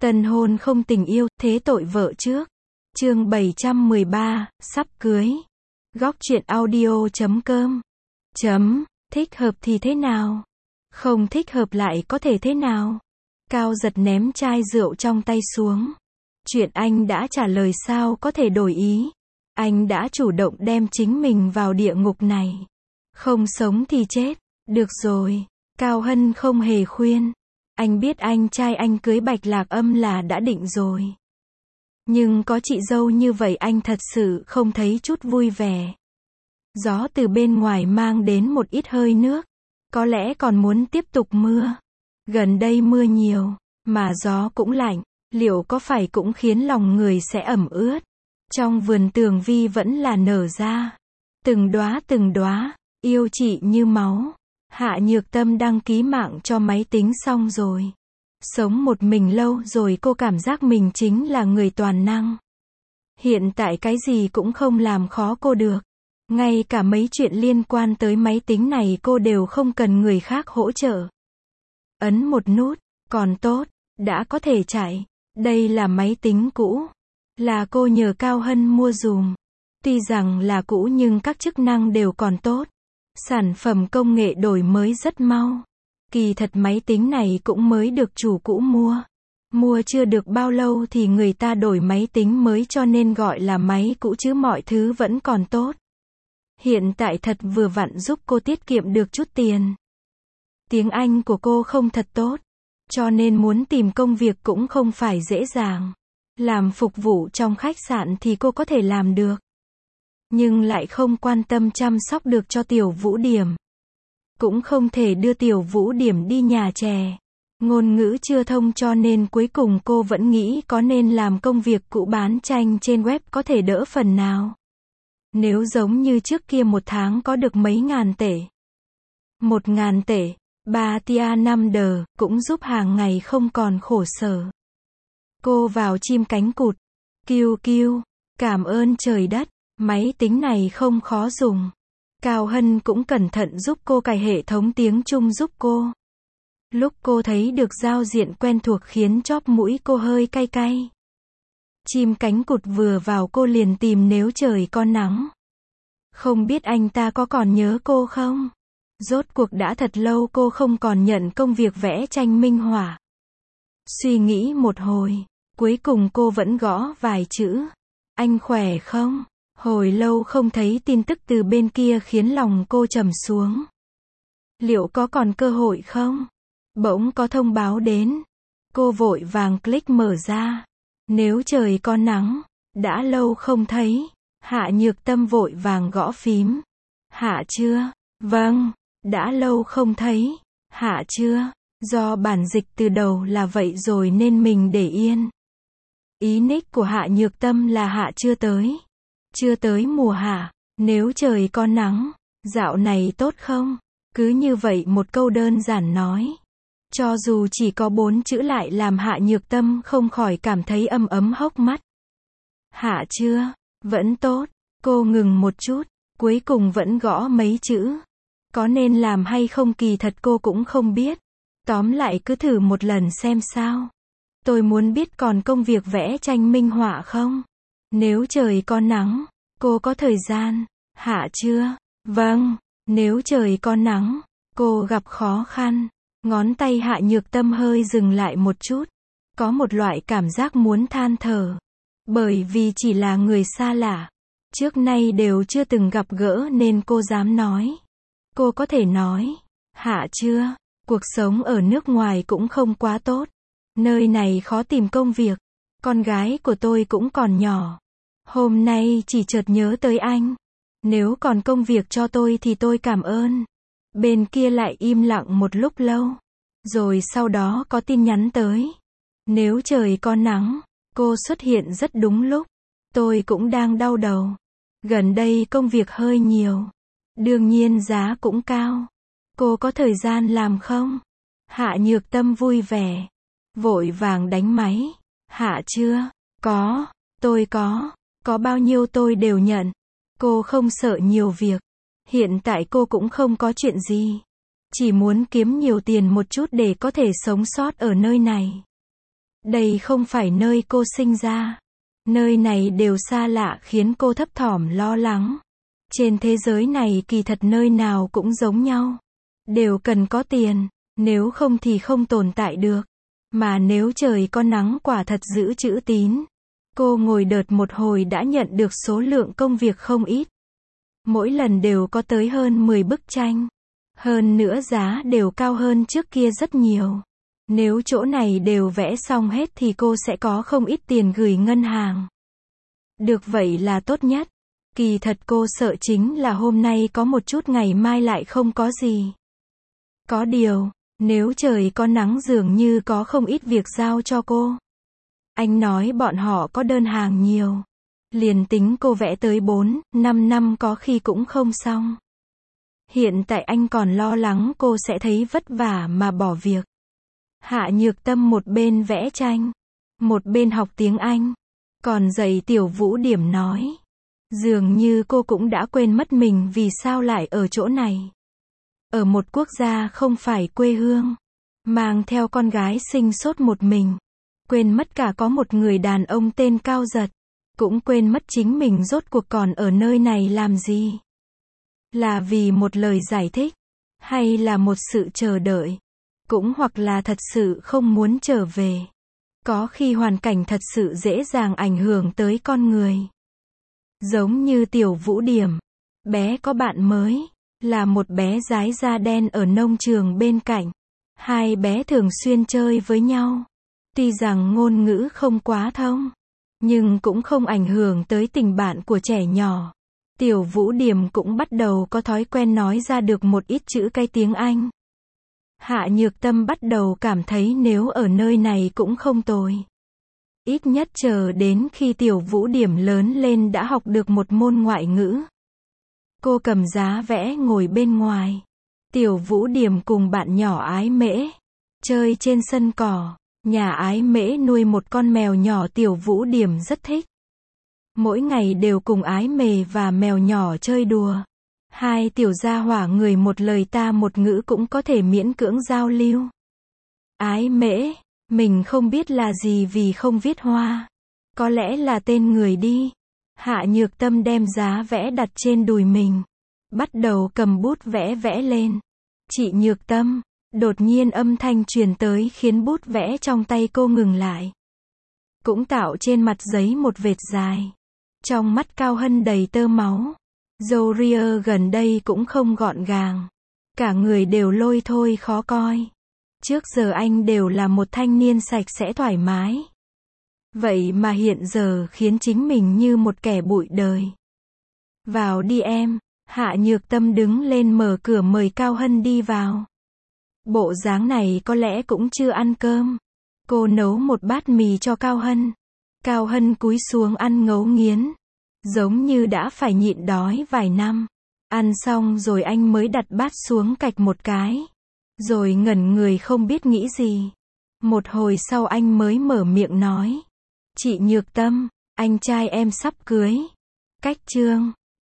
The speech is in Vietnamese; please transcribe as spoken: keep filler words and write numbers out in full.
Tân hôn không tình yêu, thế tội vợ trước. Chương bảy trăm mười ba, sắp cưới. Góc truyện audio chấm com. Chấm, thích hợp thì thế nào? Không thích hợp lại có thể thế nào? Cao giật ném chai rượu trong tay xuống. Chuyện anh đã trả lời sao có thể đổi ý? Anh đã chủ động đem chính mình vào địa ngục này. Không sống thì chết. Được rồi. Cao Hân không hề khuyên. Anh biết anh trai anh cưới Bạch Lạc Âm là đã định rồi. Nhưng có chị dâu như vậy anh thật sự không thấy chút vui vẻ. Gió từ bên ngoài mang đến một ít hơi nước. Có lẽ còn muốn tiếp tục mưa. Gần đây mưa nhiều, mà gió cũng lạnh. Liệu có phải cũng khiến lòng người sẽ ẩm ướt? Trong vườn tường vi vẫn là nở ra. Từng đóa từng đóa, yêu chị như máu. Hạ Nhược Tâm đăng ký mạng cho máy tính xong rồi. Sống một mình lâu rồi cô cảm giác mình chính là người toàn năng. Hiện tại cái gì cũng không làm khó cô được. Ngay cả mấy chuyện liên quan tới máy tính này cô đều không cần người khác hỗ trợ. Ấn một nút, còn tốt, đã có thể chạy. Đây là máy tính cũ. Là cô nhờ Cao Hân mua dùm. Tuy rằng là cũ nhưng các chức năng đều còn tốt. Sản phẩm công nghệ đổi mới rất mau. Kỳ thật máy tính này cũng mới được chủ cũ mua. Mua chưa được bao lâu thì người ta đổi máy tính mới cho nên gọi là máy cũ chứ mọi thứ vẫn còn tốt. Hiện tại thật vừa vặn giúp cô tiết kiệm được chút tiền. Tiếng Anh của cô không thật tốt. Cho nên muốn tìm công việc cũng không phải dễ dàng. Làm phục vụ trong khách sạn thì cô có thể làm được. Nhưng lại không quan tâm chăm sóc được cho Tiểu Vũ Điểm. Cũng không thể đưa Tiểu Vũ Điểm đi nhà trẻ. Ngôn ngữ chưa thông cho nên cuối cùng cô vẫn nghĩ có nên làm công việc cũ bán tranh trên web có thể đỡ phần nào. Nếu giống như trước kia một tháng có được mấy ngàn tệ. Một ngàn tệ, ba tia năm đờ, cũng giúp hàng ngày không còn khổ sở. Cô vào chim cánh cụt. Kiu kiu, cảm ơn trời đất. Máy tính này không khó dùng. Cao Hân cũng cẩn thận giúp cô cài hệ thống tiếng Trung giúp cô. Lúc cô thấy được giao diện quen thuộc khiến chóp mũi cô hơi cay cay. Chim cánh cụt vừa vào cô liền tìm Nếu Trời Có Nắng. Không biết anh ta có còn nhớ cô không? Rốt cuộc đã thật lâu cô không còn nhận công việc vẽ tranh minh họa. Suy nghĩ một hồi, cuối cùng cô vẫn gõ vài chữ. Anh khỏe không? Hồi lâu không thấy tin tức từ bên kia khiến lòng cô trầm xuống. Liệu có còn cơ hội không? Bỗng có thông báo đến. Cô vội vàng click mở ra. Nếu Trời Có Nắng. Đã lâu không thấy. Hạ Nhược Tâm vội vàng gõ phím. Hạ chưa? Vâng. Đã lâu không thấy. Hạ chưa? Do bản dịch từ đầu là vậy rồi nên mình để yên. Ý nick của Hạ Nhược Tâm là Hạ chưa tới. Chưa tới mùa hạ. Nếu Trời Có Nắng. Dạo này tốt không? Cứ như vậy một câu đơn giản nói. Cho dù chỉ có bốn chữ lại làm Hạ Nhược Tâm không khỏi cảm thấy ấm ấm hốc mắt. Hạ chưa? Vẫn tốt. Cô ngừng một chút. Cuối cùng vẫn gõ mấy chữ. Có nên làm hay không kỳ thật cô cũng không biết. Tóm lại cứ thử một lần xem sao. Tôi muốn biết còn công việc vẽ tranh minh họa không? Nếu Trời Có Nắng. Cô có thời gian. Hạ chưa? Vâng. Nếu Trời Có Nắng. Cô gặp khó khăn. Ngón tay Hạ Nhược Tâm hơi dừng lại một chút. Có một loại cảm giác muốn than thở. Bởi vì chỉ là người xa lạ. Trước nay đều chưa từng gặp gỡ nên cô dám nói. Cô có thể nói. Hạ chưa? Cuộc sống ở nước ngoài cũng không quá tốt. Nơi này khó tìm công việc. Con gái của tôi cũng còn nhỏ. Hôm nay chỉ chợt nhớ tới anh. Nếu còn công việc cho tôi thì tôi cảm ơn. Bên kia lại im lặng một lúc lâu. Rồi sau đó có tin nhắn tới. Nếu Trời Có Nắng. Cô xuất hiện rất đúng lúc. Tôi cũng đang đau đầu. Gần đây công việc hơi nhiều. Đương nhiên giá cũng cao. Cô có thời gian làm không? Hạ Nhược Tâm vui vẻ. Vội vàng đánh máy. Hạ chưa? Có. Tôi có. Có bao nhiêu tôi đều nhận. Cô không sợ nhiều việc. Hiện tại cô cũng không có chuyện gì. Chỉ muốn kiếm nhiều tiền một chút để có thể sống sót ở nơi này. Đây không phải nơi cô sinh ra. Nơi này đều xa lạ khiến cô thấp thỏm lo lắng. Trên thế giới này kỳ thật nơi nào cũng giống nhau. Đều cần có tiền, nếu không thì không tồn tại được. Mà nếu trời có nắng quả thật giữ chữ tín. Cô ngồi đợt một hồi đã nhận được số lượng công việc không ít. Mỗi lần đều có tới hơn mười bức tranh. Hơn nữa giá đều cao hơn trước kia rất nhiều. Nếu chỗ này đều vẽ xong hết thì cô sẽ có không ít tiền gửi ngân hàng. Được vậy là tốt nhất. Kỳ thật cô sợ chính là hôm nay có một chút ngày mai lại không có gì. Có điều, nếu trời có nắng dường như có không ít việc giao cho cô. Anh nói bọn họ có đơn hàng nhiều. Liền tính cô vẽ tới bốn, năm năm có khi cũng không xong. Hiện tại anh còn lo lắng cô sẽ thấy vất vả mà bỏ việc. Hạ Nhược Tâm một bên vẽ tranh, một bên học tiếng Anh, còn dạy Tiểu Vũ Điểm nói. Dường như cô cũng đã quên mất mình vì sao lại ở chỗ này. Ở một quốc gia không phải quê hương, mang theo con gái sinh sốt một mình. Quên mất cả có một người đàn ông tên Cao Giật. Cũng quên mất chính mình rốt cuộc còn ở nơi này làm gì. Là vì một lời giải thích, hay là một sự chờ đợi, cũng hoặc là thật sự không muốn trở về. Có khi hoàn cảnh thật sự dễ dàng ảnh hưởng tới con người. Giống như Tiểu Vũ Điểm, bé có bạn mới, là một bé gái da đen ở nông trường bên cạnh. Hai bé thường xuyên chơi với nhau. Tuy rằng ngôn ngữ không quá thông, nhưng cũng không ảnh hưởng tới tình bạn của trẻ nhỏ. Tiểu Vũ Điểm cũng bắt đầu có thói quen nói ra được một ít chữ cái tiếng Anh. Hạ Nhược Tâm bắt đầu cảm thấy nếu ở nơi này cũng không tồi. Ít nhất chờ đến khi Tiểu Vũ Điểm lớn lên đã học được một môn ngoại ngữ. Cô cầm giá vẽ ngồi bên ngoài. Tiểu Vũ Điểm cùng bạn nhỏ Ái Mễ chơi trên sân cỏ. Nhà Ái Mễ nuôi một con mèo nhỏ Tiểu Vũ Điểm rất thích. Mỗi ngày đều cùng Ái Mề và mèo nhỏ chơi đùa. Hai tiểu gia hỏa người một lời ta một ngữ cũng có thể miễn cưỡng giao lưu. Ái Mễ, mình không biết là gì vì không viết hoa. Có lẽ là tên người đi. Hạ Nhược Tâm đem giá vẽ đặt trên đùi mình. Bắt đầu cầm bút vẽ vẽ lên. Chị Nhược Tâm. Đột nhiên âm thanh truyền tới khiến bút vẽ trong tay cô ngừng lại. Cũng tạo trên mặt giấy một vệt dài. Trong mắt Cao Hân đầy tơ máu. Râu ria gần đây cũng không gọn gàng. Cả người đều lôi thôi khó coi. Trước giờ anh đều là một thanh niên sạch sẽ thoải mái. Vậy mà hiện giờ khiến chính mình như một kẻ bụi đời. Vào đi em. Hạ Nhược Tâm đứng lên mở cửa mời Cao Hân đi vào. Bộ dáng này có lẽ cũng chưa ăn cơm. Cô nấu một bát mì cho Cao Hân. Cao Hân cúi xuống ăn ngấu nghiến. Giống như đã phải nhịn đói vài năm. Ăn xong rồi anh mới đặt bát xuống cạch một cái. Rồi ngẩn người không biết nghĩ gì. Một hồi sau anh mới mở miệng nói. Chị Nhược Tâm, anh trai em sắp cưới. Cách chương